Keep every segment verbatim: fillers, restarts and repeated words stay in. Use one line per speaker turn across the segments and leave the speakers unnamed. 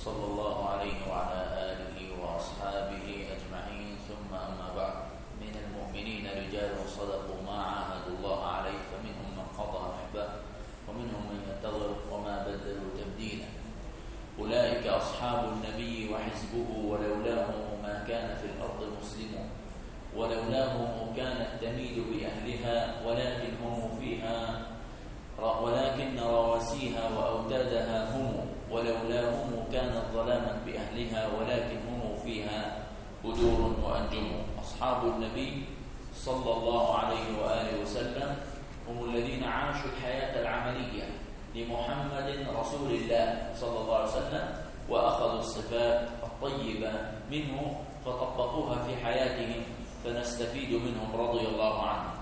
صلى الله عليه وعلى آله وأصحابه أجمعين، ثم أما بعد. من المؤمنين رجال صدقوا ما عاهدوا الله عليه، فمنهم من قضى نحبه ومنهم من ينتظر وما بدلوا تبديلا. أولئك أصحاب النبي وحزبه، ولولاه ما كان في الأرض مسلمون، ولولاه كانت تميد بأهلها، ولكن هم فيها ولكن رواسيها وأوتادها هم، ولولاهم كانت ظلاما بأهلها، ولكن هم فيها بدور وأنجم. أصحاب النبي صلى الله عليه وآله وسلم هم الذين عاشوا الحياة العملية لمحمد رسول الله صلى الله عليه وسلم، وأخذوا الصفات الطيبة منه فطبقوها في حياتهم، فنستفيد منهم رضي الله عنهم.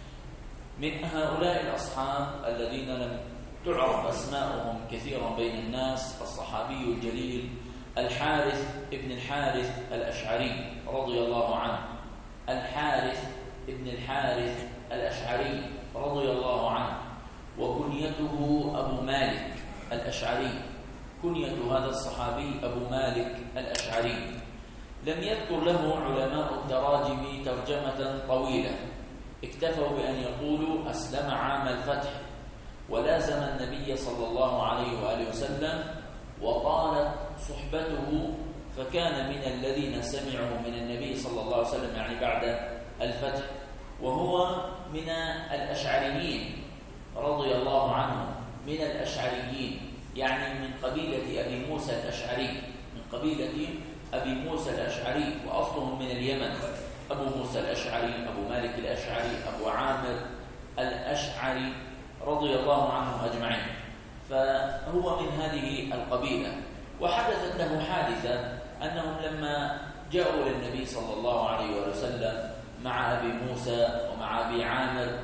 من هؤلاء الأصحاب الذين لم تعرف أسماؤهم كثيرا بين الناس الصحابي الجليل الحارث ابن الحارث الأشعري رضي الله عنه. الحارث ابن الحارث الأشعري رضي الله عنه، وكنيته أبو مالك الأشعري. كنية هذا الصحابي أبو مالك الأشعري. لم يذكر له علماء التراجم ترجمة طويلة، اكتفوا بأن يقولوا أسلم عام الفتح، ولازم النبي صلى الله عليه وآله وسلم، وطالت صحبته، فكان من الذين سمعوا من النبي صلى الله عليه وسلم يعني بعد الفتح، وهو من الأشعريين رضي الله عنه، من الأشعريين يعني من قبيلة أبي موسى الأشعري، من قبيلة أبي موسى الأشعري، وأصلهم من اليمن. أبو موسى الأشعري، أبو مالك الأشعري، أبو عامر الأشعري رضي الله عنهم أجمعين، فهو من هذه القبيلة. وحدثت له حادثة أنهم لما جاءوا للنبي صلى الله عليه وسلم مع أبي موسى ومع أبي عامر،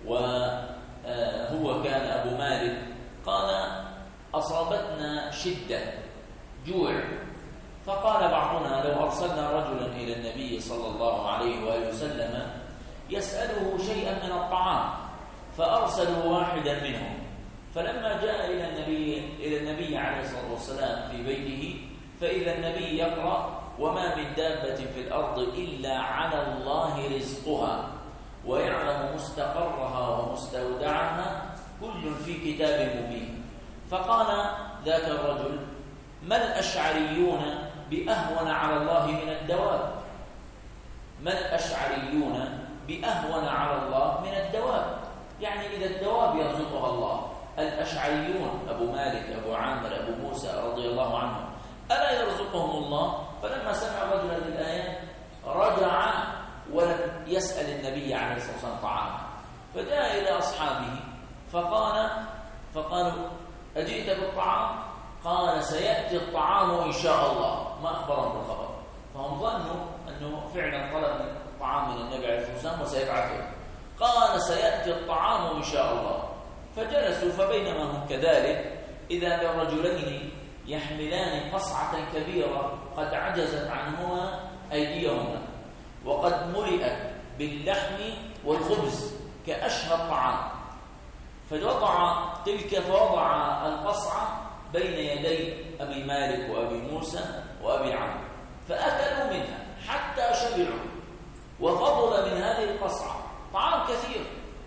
وهو كان أبو مالك، قال أصابتنا شدة جوع، فقال بعضنا لو أرسلنا رجلا إلى النبي صلى الله عليه وآله وسلم يسأله شيئا من الطعام، فأرسلوا واحدا منهم، فلما جاء إلى النبي إلى النبي عليه الصلاة والسلام في بيته، فإذا النبي يقرأ وما من دابة في الأرض إلا على الله رزقها ويعلم مستقرها ومستودعها كل في كتاب مبين. فقال ذاك الرجل: ما الأشعريون بأهون على الله من الدواب؟ ما الأشعريون بأهون على الله من الدواب؟ يعني إذا الدواب يرزقها الله، الأشعريون أبو مالك أبو عامر أبو موسى رضي الله عنهم ألا يرزقهم الله؟ فلما سمع رجل هذه الآية رجع ولم يسأل النبي عليه الصلاة والسلام طعاما، فجاء إلى أصحابه فقال فقالوا: أجئت بالطعام؟ قال: سيأتي الطعام إن شاء الله. ما أخبرهم بالخبر، فهم ظنوا أنه فعلا طلب الطعام من النبي عليه الصلاة والسلام وسيبعثه. قال: سيأتي الطعام إن شاء الله. فجلسوا، فبينما هم كذلك إذا برجلين يحملان قصعة كبيرة قد عجزت عنهما أيديهما، وقد ملئت باللحم والخبز كأشهى الطعام، فوضع تلك فوضع القصعة بين يدي أبي مالك وأبي موسى وأبي عمرو، فأكلوا منها حتى شبعوا، وفضل من هذه القصعة طعام كثير.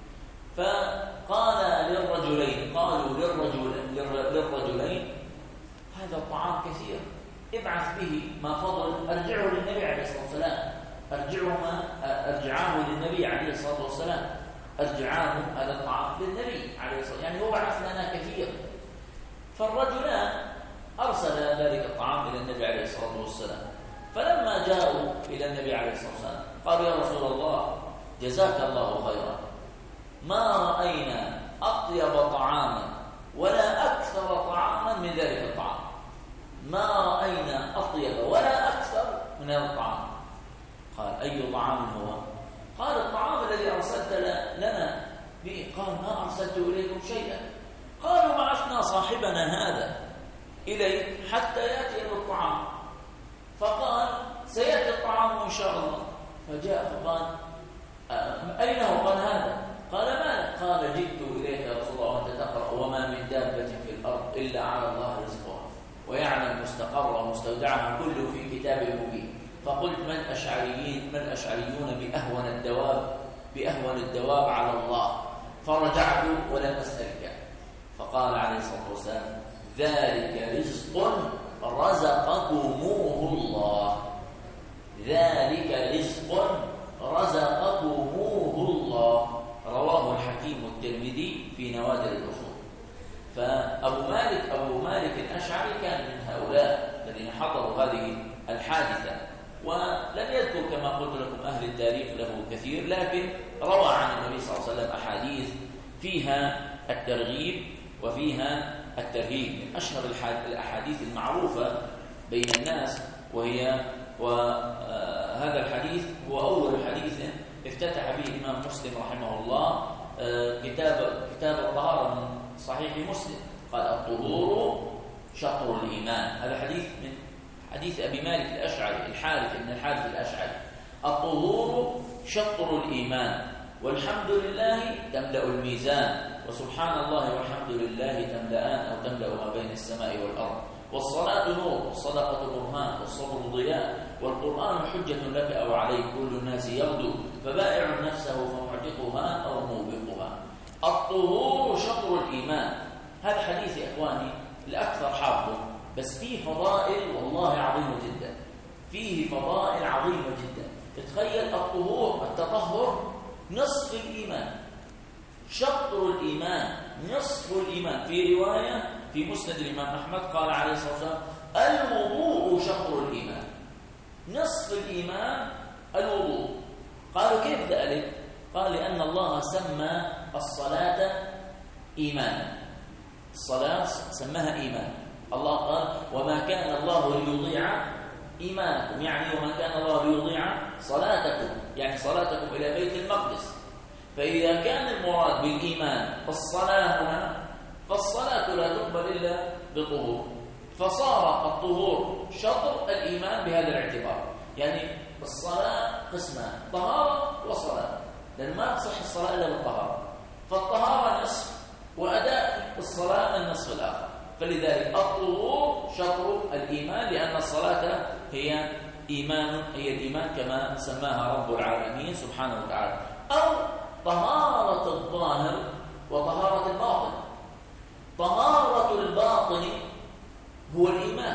فقال للرجلين قالوا للرجل للرجلين: هذا الطعام كثير، ابعث به ما فضل، ارجعه للنبي عليه الصلاة والسلام، ارجعه ما ارجعاه للنبي عليه الصلاة والسلام، ارجعاه هذا الطعام للنبي عليه الصلاة والسلام، يعني هو بعث لنا كثير. فالرجلان أرسل ذلك الطعام إلى النبي عليه الصلاة والسلام، فلما جاءوا إلى النبي عليه الصلاة والسلام قالوا: يا رسول الله جزاك الله خيرا، ما رأينا أطيب طعاما ولا أكثر طعاما من ذلك الطعام، ما رأينا أطيب ولا أكثر من هذا الطعام. قال: أي طعام هو؟ قال: الطعام الذي أرسلت لنا به. قال: ما أرسلت إليكم شيئا. قالوا: بعثنا صاحبنا هذا إليك حتى يأتي بالطعام. فقال: سيأتي الطعام إن شاء الله. فجاء فقال: أين هو؟ قال: هذا. قال: ما؟ قال: جئت إليك يا رسول الله وأنت تقرأ وما من دابة في الأرض إلا على الله رزقها ويعلم مستقرها ومستودعها كله في كتاب مبين. فقلت من أشعريين من الأشعريون بأهون الدواب بأهون الدواب على الله؟ فرجعت ولم أسألك. فقال عليه الصلاة والسلام ذلك رزق رزقكموه الله، ذلك رزق رزقكموه الله. رواه الحكيم والترمذي في نوادر الأصول. فأبو مالك أبو مالك الأشعري كان من هؤلاء الذين حضروا هذه الحادثة، ولم يذكر كما قلت لكم أهل التاريخ له كثير، لكن روى عن النبي صلى الله عليه وسلم أحاديث فيها الترغيب وفيها الترهيب. من أشهر الأحاديث المعروفة بين الناس وهي وهذا الحديث هو أول حديث افتتح به الإمام مسلم رحمه الله كتاب كتاب الطهارة من صحيح مسلم. قال الطهور شطر الإيمان. هذا حديث من حديث أبي مالك الأشعري الحارث بن الحارث الأشعري. الطهور شطر الإيمان والحمد لله تملأ الميزان وسبحان الله والحمد لله تملأان أو تملأ ما بين السماء والأرض. والصلاة نور والصدقة برهان والصبر ضياء والقرآن حجة لك أو عليك كل الناس يغدو فبائع نفسه فمعتقها أو موبقها. الطهور شطر الإيمان. هذا حديث يا إخواني الأكثر حافظه، بس فيه فضائل والله عظيمة جدا، فيه فضائل عظيمة جدا. تتخيل الطهور التطهر نصف الإيمان، شطر الإيمان نصف الإيمان. في رواية في مسند الإمام أحمد قال عليه الصلاة والسلام الوضوء شطر الإيمان، نصف الإيمان الوضوء. قالوا كيف ذلك؟ قال لأن الله سمى الصلاة إيمانا، الصلاة سماها إيمان. الله قال وما كان الله ليضيع إيمانكم، يعني وما كان الله ليضيع صلاتكم، يعني صلاتكم إلى بيت المقدس. فإذا كان المراد بالإيمان الصلاة هنا، فالصلاة لا تقبل إلا بطهور، فصار الطهور شطر الإيمان بهذا الاعتبار. يعني الصلاة قسمان، طهارة وصلاة، لأن ما تصح الصلاة إلا بالطهارة، فالطهارة نصف وأداء الصلاة النصف الآخر. فلذلك الطهور شطر الإيمان، لأن الصلاة هي إيمان، هي الإيمان كما سماها رب العالمين سبحانه وتعالى. أو طهارة الظاهر وطهارة الباطن. طهارة الباطن هو الإيمان،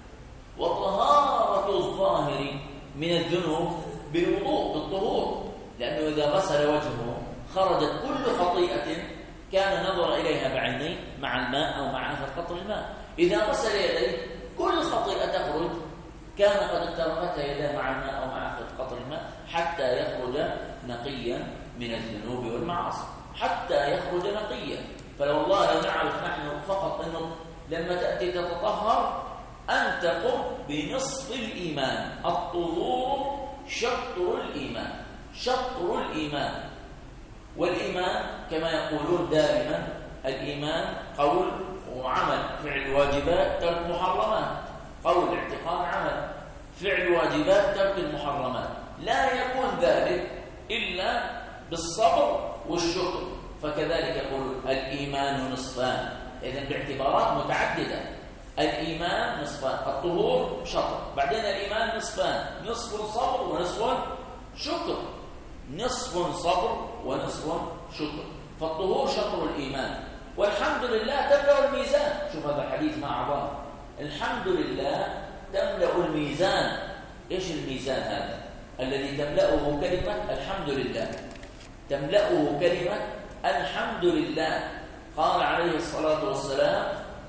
وطهارة الظاهر من الذنوب بالوضوء بالطهور، لأنه إذا غسل وجهه خرجت كل خطيئة كان نظر إليها بعينيه مع الماء أو مع آخر قطر الماء. إذا غسل يديه كل خطيئة تخرج كان قد اخترقتها يديه مع الماء أو مع آخر قطر الماء حتى يخرج نقيا من الذنوب والمعاصي، حتى يخرج نقيا. فلو الله لو نعرف نحن فقط أنه لما تأتي تتطهر أن تقم بنصف الإيمان. الطهور شطر الإيمان، شطر الإيمان. والإيمان كما يقولون دائما الإيمان قول وعمل، فعل واجبات ترك محرمات، قول اعتقاد عمل، فعل واجبات ترك المحرمات. لا يكون ذلك إلا بالصبر والشكر. فكذلك يقول الإيمان نصفان، إذن باعتبارات متعددة. الإيمان نصفان، الطهور شطر، بعدين الإيمان نصفان، نصف صبر ونصف شكر، نصف صبر ونصف شكر. فالطهور شطر الإيمان. والحمد لله تملأ الميزان. شوف هذا الحديث ما أعظم، الحمد لله تملأ الميزان. إيش الميزان هذا؟ الذي تملأه كلمة الحمد لله، تملأه كلمة الحمد لله. قال عليه الصلاة والسلام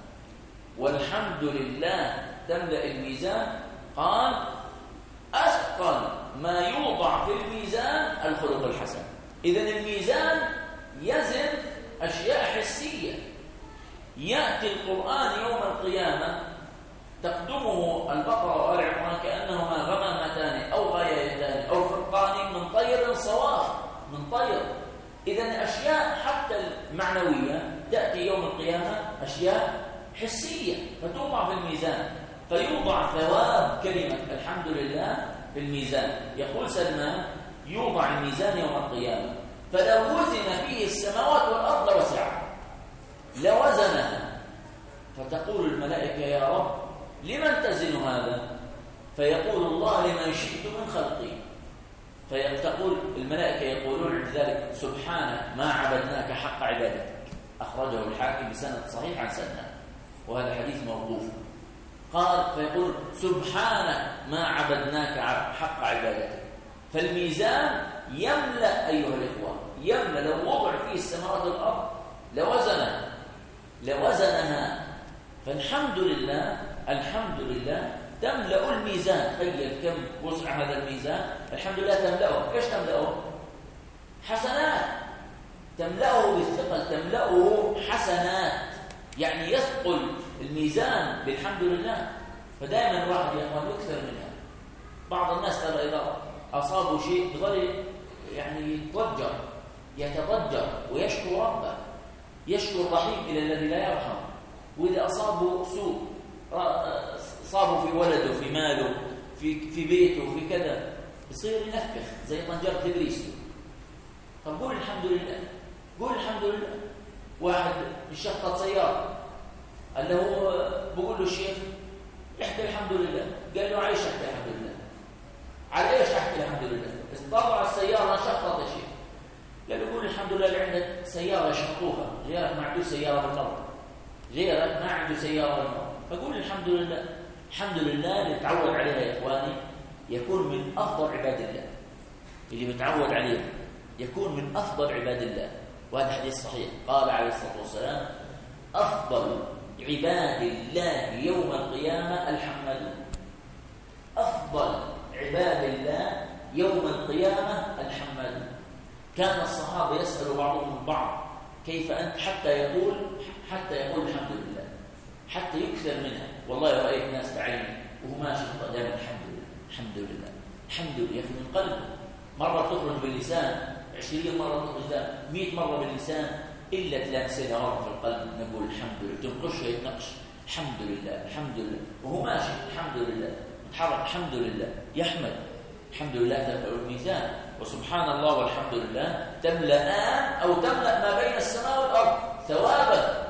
والحمد لله تملأ الميزان. قال أثقل ما يوضع في الميزان الخلق الحسن. إذن الميزان يزن أشياء حسية. يأتي القرآن يوم القيامة تقدمه البقرة وآل عمران كأنهما غمامتان أو غايتان أو فرقان من طير صواف، من طير. إذن أشياء حتى المعنوية تأتي يوم القيامة أشياء حسية فتوضع في الميزان، فيوضع ثواب كلمة الحمد لله في الميزان. يقول سلمان يوضع الميزان يوم القيامة فلو وزن فيه السماوات والأرض وسعها، لوزنها. فتقول الملائكة يا رب لمن تزن هذا؟ فيقول الله لمن شئت من خلقي. فتقول الملائكة يقولون عند ذلك سبحانك ما عبدناك حق عبادتك. أخرجه الحاكم بسند صحيح عن سنة، وهذا حديث موقوف. قال فيقول سبحانك ما عبدناك حق عبادتك. فالميزان يملأ أيها الإخوة، يملأ. لو وضع فيه السماوات والأرض لوزنها لوزنها فالحمد لله الحمد لله تملأ الميزان. تخيل كم وسع هذا الميزان. الحمد لله تملأه. ايش تملأه؟ حسنات. تملأه بالثقل، تملأه حسنات، يعني يثقل الميزان بالحمد لله. فدائما الواحد يا اخوان يكثر منها. بعض الناس ترى اذا اصابوا شيء بغير يعني يتضجر يتضجر ويشكو ربه، يشكو الرحيم الى الذي لا يرحم. واذا اصابوا سوء، صابوا في ولده، في ماله، في في بيته، في كذا، يصير ينفخ زي طنجرة ابليس. طب قول الحمد لله، قول الحمد لله. واحد انشقت سيارة، قال له بقول له الشيخ احكي الحمد لله. قال له عايش احكي الحمد لله. على ايش احكي الحمد لله؟ طلع السيارة شقطت الشيخ. قال له قول الحمد لله اللي عندك سيارة يشقطوها، غيرك ما عنده سيارة بالمرة، غيرك ما عنده سيارة بالمرة. فقول الحمد لله. الحمد لله اللي تعود عليها يا إخواني يكون من أفضل عباد الله. اللي متعود عليها يكون من أفضل عباد الله. وهذا حديث صحيح. قال عليه الصلاة والسلام أفضل عباد الله يوم القيامة الحمدون. أفضل عباد الله يوم القيامة الحمدون. كان الصحابة يسأل بعضهم البعض كيف أنت، حتى يقول حتى يقول الحمد لله، حتى يكثر منها. والله رأيت ناس بعيني وهو ماشي دائما الحمد لله الحمد لله الحمد لله، يا أخي من قلبه. مرة تخرج باللسان، عشرين مرة تخرج، مئة مرة باللسان، إلا تلامسها مرة في القلب. نقول الحمد لله، تنقشها يتنقش الحمد لله الحمد لله، وهو ماشي الحمد لله، متحرك الحمد لله، يحمد الحمد لله. تملأ الميزان. وسبحان الله والحمد لله تملأان أو تملأ ما بين السماء والأرض ثوابا.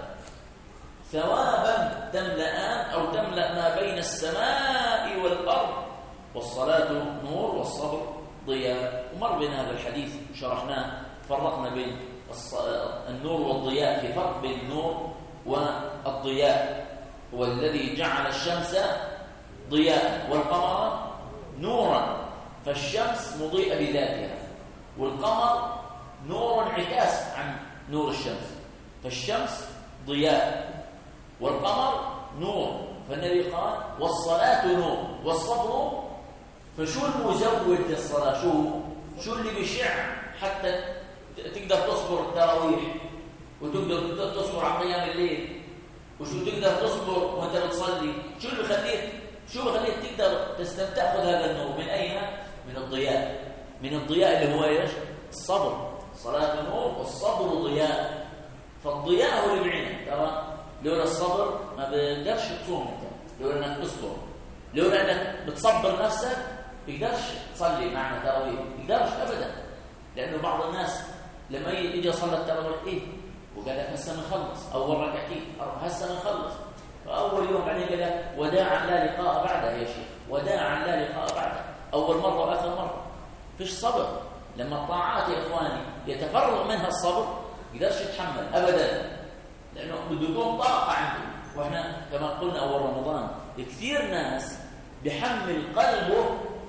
ثوابا تملأان أو تملأ ما بين السماء والأرض. والصلاة نور والصبر ضياء. ومر بنا هذا الحديث شرحناه، فرقنا بين النور والضياء. في فرق بين النور والضياء. هو الذي جعل الشمس ضياء والقمر نورا، فالشمس مضيئة بذاتها، والقمر نور انعكاس عن نور الشمس. فالشمس ضياء والقمر نور. فالنبي قال والصلاة نور والصبر. فشو المزود للصلاة؟ شو شو اللي بيشع حتى تقدر تصبر التراويح، وتقدر تصبر على قيام الليل، وشو تقدر تصبر وانت بتصلي؟ شو اللي بيخليك شو بيخليك تقدر تستمتع تاخذ هذا النور؟ من اين؟ من الضياء. من الضياء اللي هو ايش؟ الصبر. الصلاة نور والصبر ضياء. فالضياء هو اللي بعينك. ترى لولا الصبر ما بتقدرش تصوم انت، لولا انك تصبر، لولا انك بتصبر نفسك تقدرش تصلي معنا تراويح، تقدرش ابدا. لانه بعض الناس لما يجي يصلي التراويح ايه وقال لك هسه بنخلص اول ركعتين، هسه بنخلص. فاول يوم بعدين قال لك وداعا لا لقاء بعده يا شيخ، وداعا لا لقاء بعده. اول مره واخر مره. فيش صبر. لما الطاعات يا اخواني يتفرغ منها الصبر يقدرش يتحمل ابدا، لانه بده يكون طاقه عنده. واحنا كما قلنا اول رمضان كثير ناس بيحمل قلبه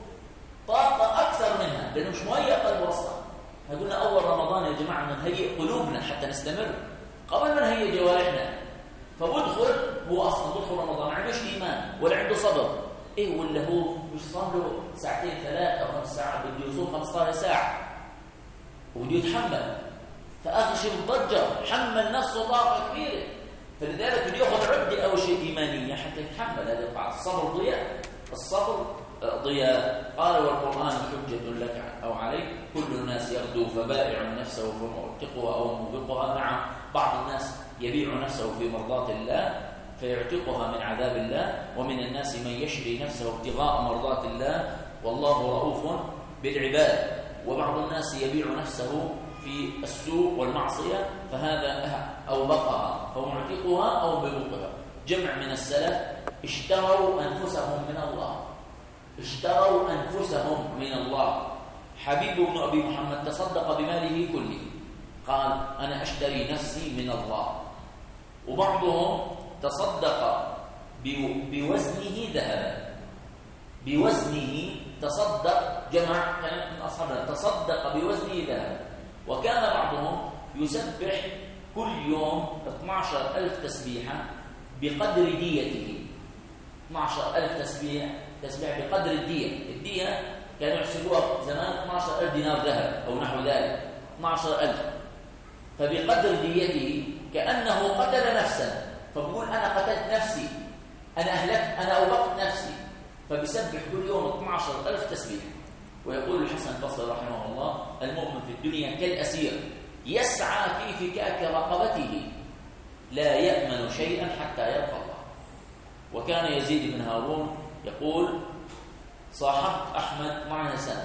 طاقه اكثر منها، لانه مش مهيئ قلبه اصلا. احنا قلنا اول رمضان يا جماعه نهيئ قلوبنا حتى نستمر قبل ما نهيئ جوارحنا. فبدخل هو اصلا بدخل رمضان ما عندوش ايمان ولا عنده صبر، ايه ولا هو مش صام له ساعتين ثلاث او خمس ساعات، بده يصوم خمسة عشر ساعه وبده يتحمل. فاخر شيء متضجر، حمل نفسه طاقه كبيره. فلذلك بده ياخذ عده اول شيء ايمانيه حتى يتحمل هذا الطاعه. الصبر ضياء. الصبر ضياء. قال والقران حجه لك او عليك، كل الناس يغدو فبائع نفسه فمعتقها او موبقها. نعم، بعض الناس يبيع نفسه في مرضات الله فيعتقها من عذاب الله، ومن الناس من يشري نفسه ابتغاء مرضات الله والله رؤوف بالعباد. وبعض الناس يبيع نفسه في السوء والمعصية، فهذا أوبقها فمعتقها أو موبقها. جمع من السلف اشتروا أنفسهم من الله، اشتروا أنفسهم من الله. حبيب بن أبي محمد تصدق بماله كله، قال أنا أشتري نفسي من الله. وبعضهم تصدق بوزنه ذهبا، بوزنه تصدق، جمع كان من أصحابنا تصدق بوزنه ذهبا. وكان بعضهم يسبح كل يوم اثني عشر ألف تسبيحة بقدر ديته، اثني عشر ألف تسبيح تسبيح بقدر الدية. الدية كانوا يحسبوها زمان اثني عشر ألف دينار ذهب أو نحو ذلك، اثني عشر ألف. فبقدر ديته كأنه قتل نفسا، فبقول أنا قتلت نفسي، أنا أهلكت، أنا أوبقت نفسي، فبيسبح كل يوم اثني عشر ألف تسبيح. ويقول الحسن البصري رحمه الله: المؤمن في الدنيا كالأسير يسعى في فكاك رقبته لا يأمن شيئا حتى يلقى الله. وكان يزيد بن هارون يقول: صاحبت أحمد معنا سنة،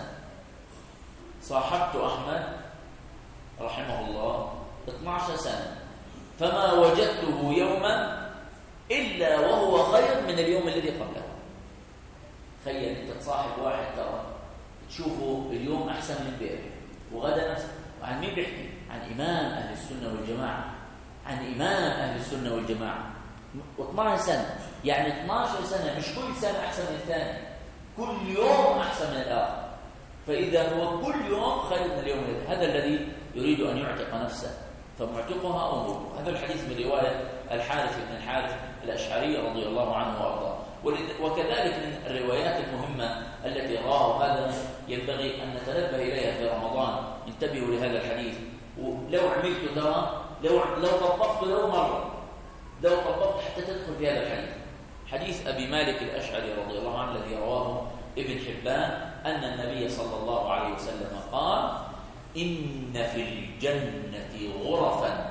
صاحبت أحمد رحمه الله اثني عشر سنة، فما وجدته يوما إلا وهو خير من اليوم الذي قبله. تخيل أنت تصاحب واحد ترى تشوفه اليوم أحسن من بيره وغدا أحسن. عن مين بيحكي؟ عن إمام أهل السنة والجماعة، عن إمام أهل السنة والجماعة. واثني عشر سنة، يعني اثني عشر سنة، مش كل سنة أحسن من الثاني، كل يوم أحسن من الآخر. فإذا هو كل يوم خير من اليوم الذي، هذا الذي يريد أن يعتق نفسه فمعتقها أمور. هذا الحديث من رواية الحارث بن الحارث الأشعري رضي الله عنه وأرضاه. وكذلك من الروايات المهمة التي رواه هذا ينبغي أن نتنبه إليها في رمضان. انتبهوا لهذا الحديث، ولو عملت ترى لو لو طبقت له مرة، لو طبقت حتى تدخل في هذا الحديث. حديث أبي مالك الأشعري رضي الله عنه الذي رواه ابن حبان أن النبي صلى الله عليه وسلم قال: إن في الجنة غرفا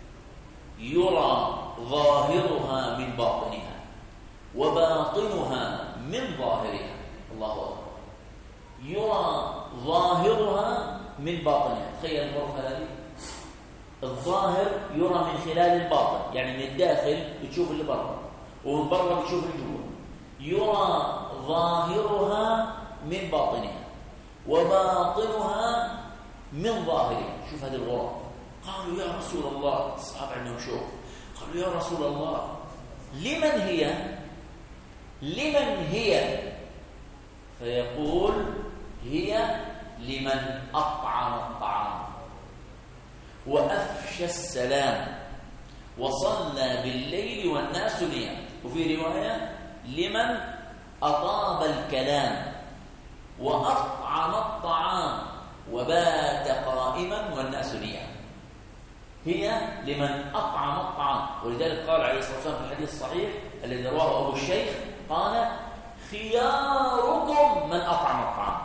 يرى ظاهرها من باطنها وباطنها من ظاهرها. الله أكبر. يرى ظاهرها من باطنها. تخيل الغرفة هذه، الظاهر يرى من خلال الباطن، يعني من الداخل بتشوف اللي برا ومن برا بتشوف اللي جوا. يرى ظاهرها من باطنها وباطنها من ظاهرها. شوف هذه الغرف. قالوا: يا رسول الله، الصحابة عندهم شوق، قالوا: يا رسول الله، لمن هي؟ لمن هي؟ فيقول: هي لمن أطعم الطعام وأفشى السلام وصلى بالليل والناس نيام. وفي رواية: لمن أطاب الكلام وأطعم الطعام وبات قائما والناس نيام. هي لمن أطعم الطعام. ولذلك قال عليه الصلاة والسلام في الحديث الصحيح الذي رواه أبو الشيخ، قال: خياركم من أطعم الطعام.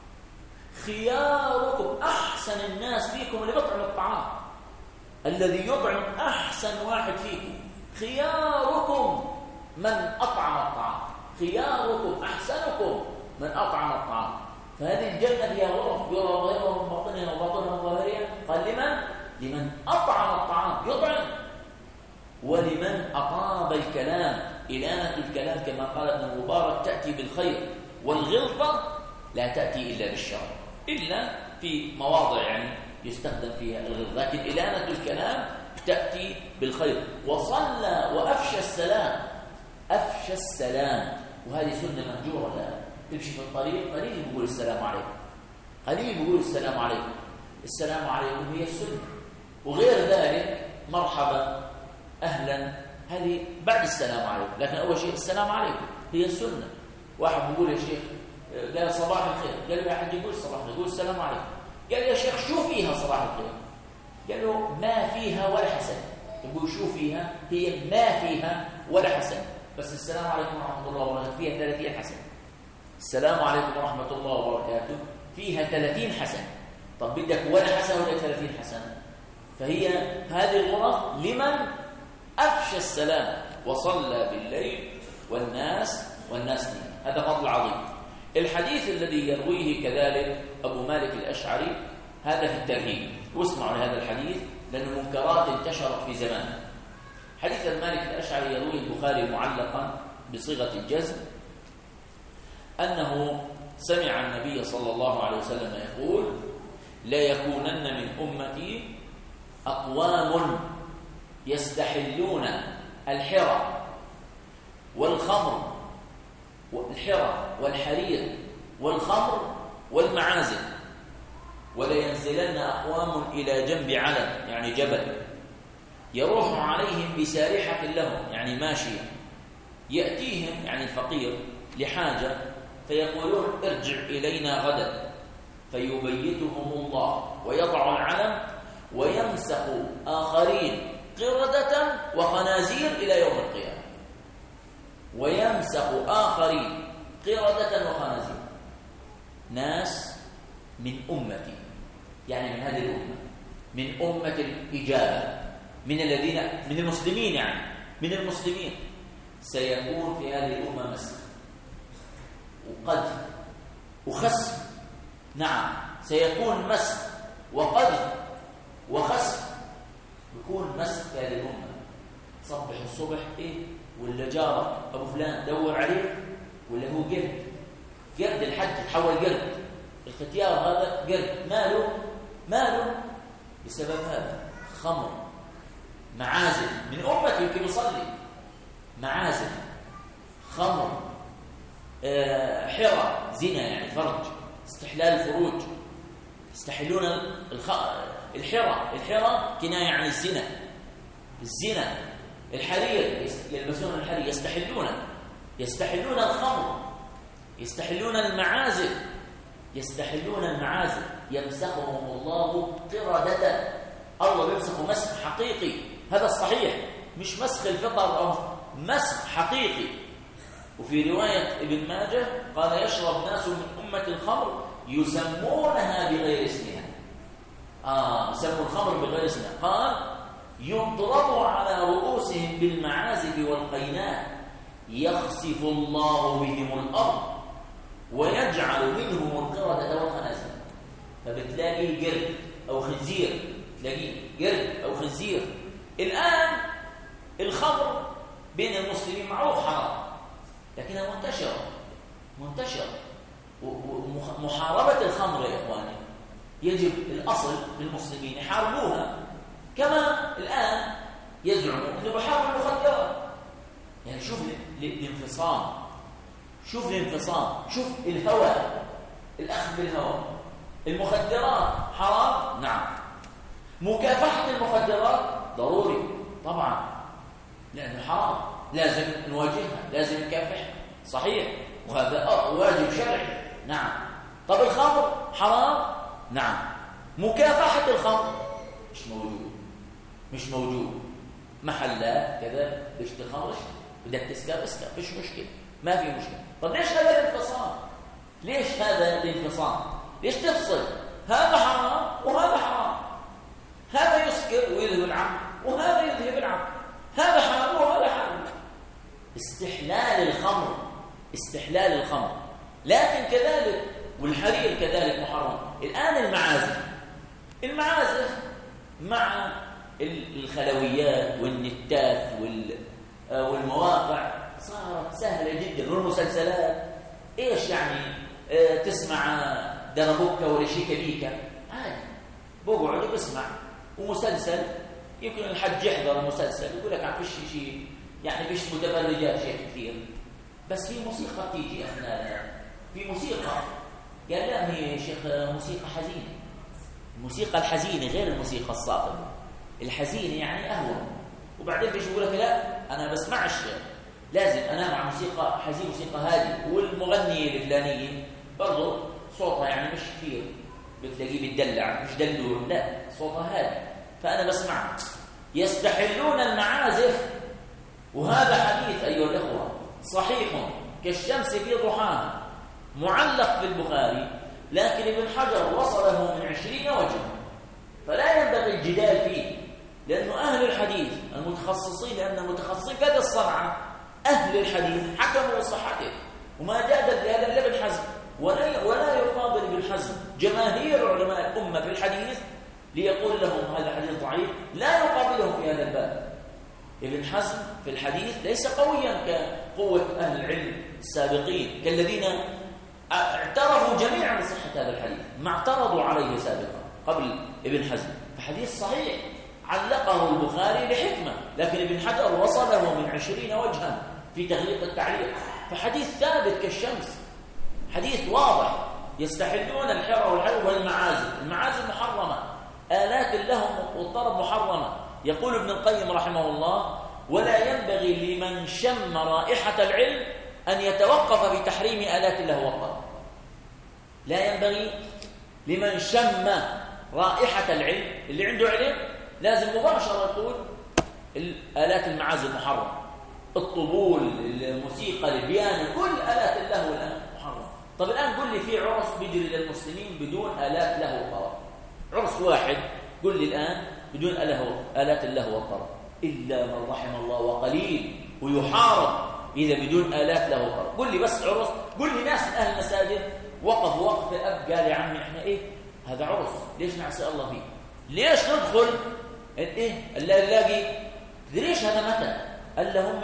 خياركم، أحسن الناس فيكم اللي بطعم الطعام، الذي يطعم أحسن واحد فيكم. خياركم من أطعم الطعام، خياركم أحسنكم من أطعم الطعام. فهذه الجنة فيها غرف يرى ظاهرها من باطنها وباطنها من ظاهرها. قال: لمن؟ لمن أطعم الطعام يطعم، ولمن أطاب الكلام. إلانة الكلام كما قال ابن المبارك تأتي بالخير، والغلطة لا تأتي إلا بالشر، إلا في مواضع يعني يستخدم فيها الغلظة، لكن إلانة الكلام تأتي بالخير. وصلى وأفشى السلام، أفشى السلام. وهذه سنة مهجورة الآن. تمشي في الطريق قليل بيقول السلام عليكم، قليل بيقول السلام عليكم. السلام عليكم هي السنة. وغير ذلك مرحبا، أهلا، هذه بعد السلام عليكم. لكن أول شيء السلام عليكم هي السنة. واحد بيقول: يا شيخ، قال صباح الخير، قال له: أحد يقول صباح الخير، يقول السلام عليكم. قال: يا شيخ، شو فيها صباح الخير؟ قال له: ما فيها ولا حسن. يقول: شو فيها؟ هي ما فيها ولا حسن، بس السلام عليكم ورحمة الله وبركاته فيها ثلاثين حسن. السلام عليكم ورحمة الله وبركاته فيها ثلاثين حسن. طب بدك ولا حسن ولا ثلاثين حسن؟ فهي هذه الغرف لمن أفشى السلام وصلى بالليل والناس والناس نيام. هذا فضل عظيم. الحديث الذي يرويه كذلك أبو مالك الأشعري هذا في الترهيب. واسمعوا لهذا الحديث لأن المنكرات انتشرت في زمانه. حديث مالك الأشعري يروي البخاري معلقا بصيغة الجزم أنه سمع النبي صلى الله عليه وسلم يقول: لا يكونن من أمتي أقوام يستحلون الحرى والخمر والحرى والحرير والخمر والمعازف، ولينزلن أقوام إلى جنب علم يعني جبل يروح عليهم بسارحة لهم يعني ماشية، يأتيهم يعني الفقير لحاجة فيقولون: ارجع إلينا غدا، فيبيتهم الله ويضع العلم ويمسخ آخرين قردة وخنازير إلى يوم القيامة، ويمسخ آخرين قردة وخنازير، ناس من أمتي يعني من هذه الأمة، من أمة الإجابة، من الذين من المسلمين يعني من المسلمين، سيكون في هذه الأمة مسخ وقذف وخسف. نعم، سيكون مسخ وقذف وخسف، يكون مسخ في هذه الأمة. صبح الصبح إيه ولا جارك أبو فلان دور عليه ولا هو قرد، قرد الحج تحول قرد، الختيار هذا قرد، ماله ماله بسبب هذا خمر، معازف من أمتي يمكن يصلي، معازف، خمر، آه، حرى زنا يعني فرج، استحلال الفروج، يستحلون الخ... الحرى، الحرى كناية عن الزنا، الزنا، الحرير يلبسون الحرير، يستحلون يستحلون الخمر، يستحلون المعازف، يستحلون المعازف، يمسخهم الله قردة. الله يمسخ مسخ حقيقي، هذا الصحيح، مش مسخ الفطر أو مسخ حقيقي. وفي رواية ابن ماجه قال: يشرب ناس من أمة الخمر يسمونها بغير اسمها. آه يسمون الخمر بغير اسمها. قال: يضرب على رؤوسهم بالمعازف والقينات، يخسف الله بهم الأرض ويجعل منهم القردة والخنازير. فبتلاقي قرد أو خنزير، تلاقيه قرد أو خنزير. الآن الخمر بين المسلمين معروف حرام، لكنها منتشرة منتشرة ومحاربة الخمر يا إخواني يجب الأصل في المسلمين يحاربوها، كما الآن يزعموا أنه بحارب المخدرات. يعني شوف الانفصام، شوف الانفصام، شوف الهوى، الأخذ بالهوى. المخدرات حرام، نعم. مكافحة المخدرات ضروري طبعا، لأنه حرام، لازم نواجهها، لازم نكافحها، صحيح، وهذا واجب شرعي، نعم. طب الخمر حرام، نعم. مكافحة الخمر مش موجود، مش موجود. محلات كذا بيشتري خمر، بدك تسكر اسكر، فيش مشكلة، ما في مشكلة. طب ليش هذا الانفصام؟ ليش هذا الانفصام؟ ليش تفصل؟ هذا حرام وهذا حرام، هذا يسكر ويذهب العقل وهذا يذهب العقل، هذا حرام وهذا حرام. استحلال الخمر، استحلال الخمر. لكن كذلك والحرير كذلك محرم. الآن المعازف، المعازف مع الخلويات والنتات والمواقع صارت سهلة جدا، والمسلسلات ايش يعني اه تسمع دربوكة ولا شيكا بيكا عادي، بقعد بسمع ومسلسل، يمكن الحج يحضر المسلسل يقول لك عم فيش شيء يعني فيش متبرجات شيء كثير، بس في موسيقى تيجي اثناء، في موسيقى قال لا هي شيخ موسيقى حزينة. الموسيقى الحزينة غير الموسيقى الصاخبة، الحزينة يعني أهون. وبعدين بيجي يقول لك لا أنا بسمعش، لازم أنا مع موسيقى حزين، موسيقى هادي. والمغنية الفلانية برضو صوتها يعني مش كثير، بتلاقيه بيدلع مش دلور، لا صوتها هادي، فأنا بسمع. يستحلون المعازف، وهذا حديث أيها الأخوة صحيح كالشمس في ضحاها، معلق في البخاري، لكن ابن حجر وصله من عشرين وجها، فلا ينبغي الجدال فيه، لأنه أهل الحديث المتخصصين، لأن المتخصصين في هذه الصنعة أهل الحديث حكموا بصحته، وما جادل في هذا إلا ابن حزم، ولا ولا يقابل ابن حزم جماهير علماء الأمة في الحديث ليقول لهم هذا حديث ضعيف، لا يقابلهم في هذا الباب. ابن حزم في الحديث ليس قويا كقوة أهل العلم السابقين كالذين اعترفوا جميعا بصحة هذا الحديث، ما اعترضوا عليه سابقا قبل ابن حزم. فحديث صحيح علقه البخاري لحكمة، لكن ابن حجر وصله من عشرين وجها في تغليق التعليق، فحديث ثابت كالشمس، حديث واضح. يستحلون الحر والحلو والمعازف، المعازف محرمة، آلات اللهو والطرب محرمة. يقول ابن القيم رحمه الله: ولا ينبغي لمن شم رائحة العلم أن يتوقف بتحريم آلات اللهو والطرب. لا ينبغي لمن شم رائحة العلم، اللي عنده علم لازم مباشرة يقول الآلات المعازف محرمة، الطبول، الموسيقى، البيانو، كل آلات اللهو الآن محرمة. طب الآن قل لي في عرس بيجري للمسلمين بدون آلات لهو وطرب، عرس واحد قل لي الآن بدون آلات اللهو والطرب، إلا من رحم الله وقليل، ويحارب إذا بدون آلات لهو وطرب. قل لي بس عرس، قل لي ناس من أهل المساجد وقفوا وقف الأب قال: يا عمي إحنا إيه هذا عرس، ليش نعصي الله فيه؟ ليش ندخل إيه اللي نلاقي ليش هذا متى؟ قال لهم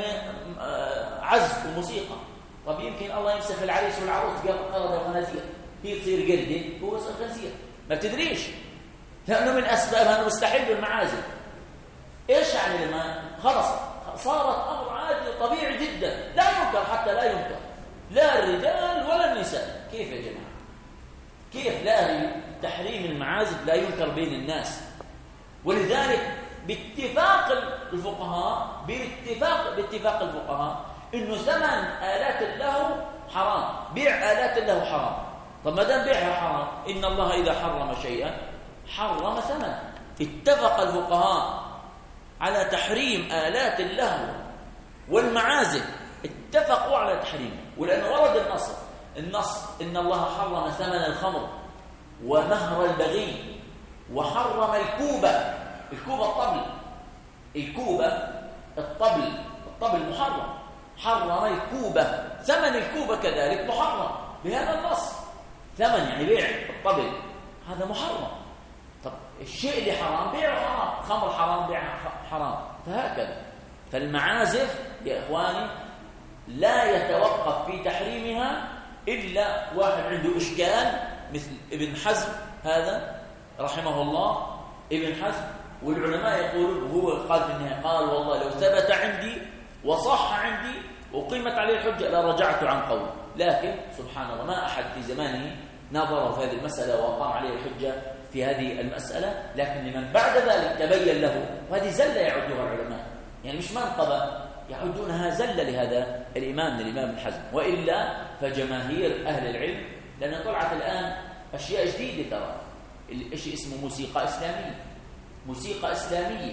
عزف وموسيقى. طب يمكن الله يمسح العريس والعروس قردة وخنازير، هي تصير قردة هو يصير خنزير، ما تدريش، لأنه من أسباب أنه مستحيل بالمعازف. إيش يعني لما خلص صارت أمر عادي طبيعي جدا لا ينكر، حتى لا ينكر لا الرجال ولا النساء. كيف يا جماعة؟ كيف لا تحريم المعازف لا ينكر بين الناس؟ ولذلك باتفاق الفقهاء باتفاق باتفاق الفقهاء إنه ثمن آلات اللهو حرام، بيع آلات اللهو حرام. طب ما دام بيعها حرام، إن الله إذا حرم شيئا حرم ثمنه. اتفق الفقهاء على تحريم آلات اللهو والمعازف، اتفقوا على تحريمه، ولأن ورد النص النص إن الله حرم ثمن الخمر ومهر البغي وحرم الكوبة. الكوبة الطبل، الكوبة الطبل الطبل محرم، حرم الكوبة، ثمن الكوبة كذلك محرم بهذا النص. ثمن يعني بيع الطبل هذا محرم. طب الشيء اللي حرام بيعه حرام، خمر حرام بيعه حرام، فهكذا. فالمعازف يا إخواني لا يتوقف في تحريمها إلا واحد عنده إشكال، مثل ابن حزم هذا رحمه الله. ابن حزم والعلماء يقولون، هو قال في النهاية قال: والله لو ثبت عندي وصح عندي وقيمت عليه الحجة لرجعت عن قول. لكن سبحان الله ما أحد في زمانه نظر في هذه المسألة وقام عليه الحجة في هذه المسألة، لكن لمن بعد ذلك تبين له، وهذه زلة يعدها العلماء، يعني مش منقبة، يعدونها زلة لهذا الإمام الإمام ابن حزم. وإلا فجماهير أهل العلم، لأن طلعت الآن أشياء جديدة، ترى الشيء اسمه موسيقى إسلامية، موسيقى إسلامية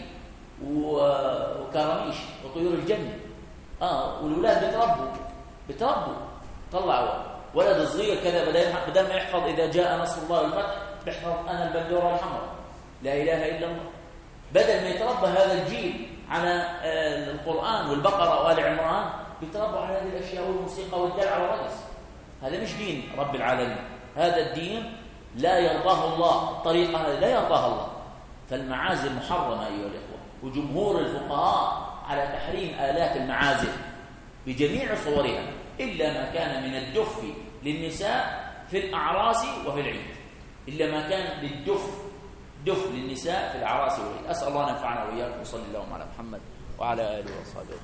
وكراميش وطيور الجنة. آه والأولاد بتربوا بتربوا طلعوا ولد صغير كذا بدل ما يحفظ إذا جاء نصر الله والفتح بيحفظ أنا البندورة الحمراء لا إله إلا الله، بدل ما يتربى هذا الجيل على القرآن والبقرة وآل عمران بيتربوا على هذه الأشياء والموسيقى والدلع والرقص. هذا مش دين رب العالمين، هذا الدين لا يرضاه الله، الطريقة هذه لا يرضاها الله. فالمعازف محرمة أيها الإخوة، وجمهور الفقهاء على تحريم آلات المعازف بجميع صورها، إلا ما كان من الدف للنساء في الأعراس وفي العيد، إلا ما كان للدف دف للنساء في الأعراس والعيد. أسأل الله أن ينفعنا وإياكم، وصلى اللهم على محمد وعلى آله وصحبه.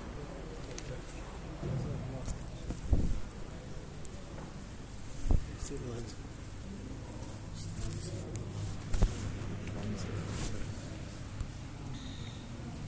Thank you.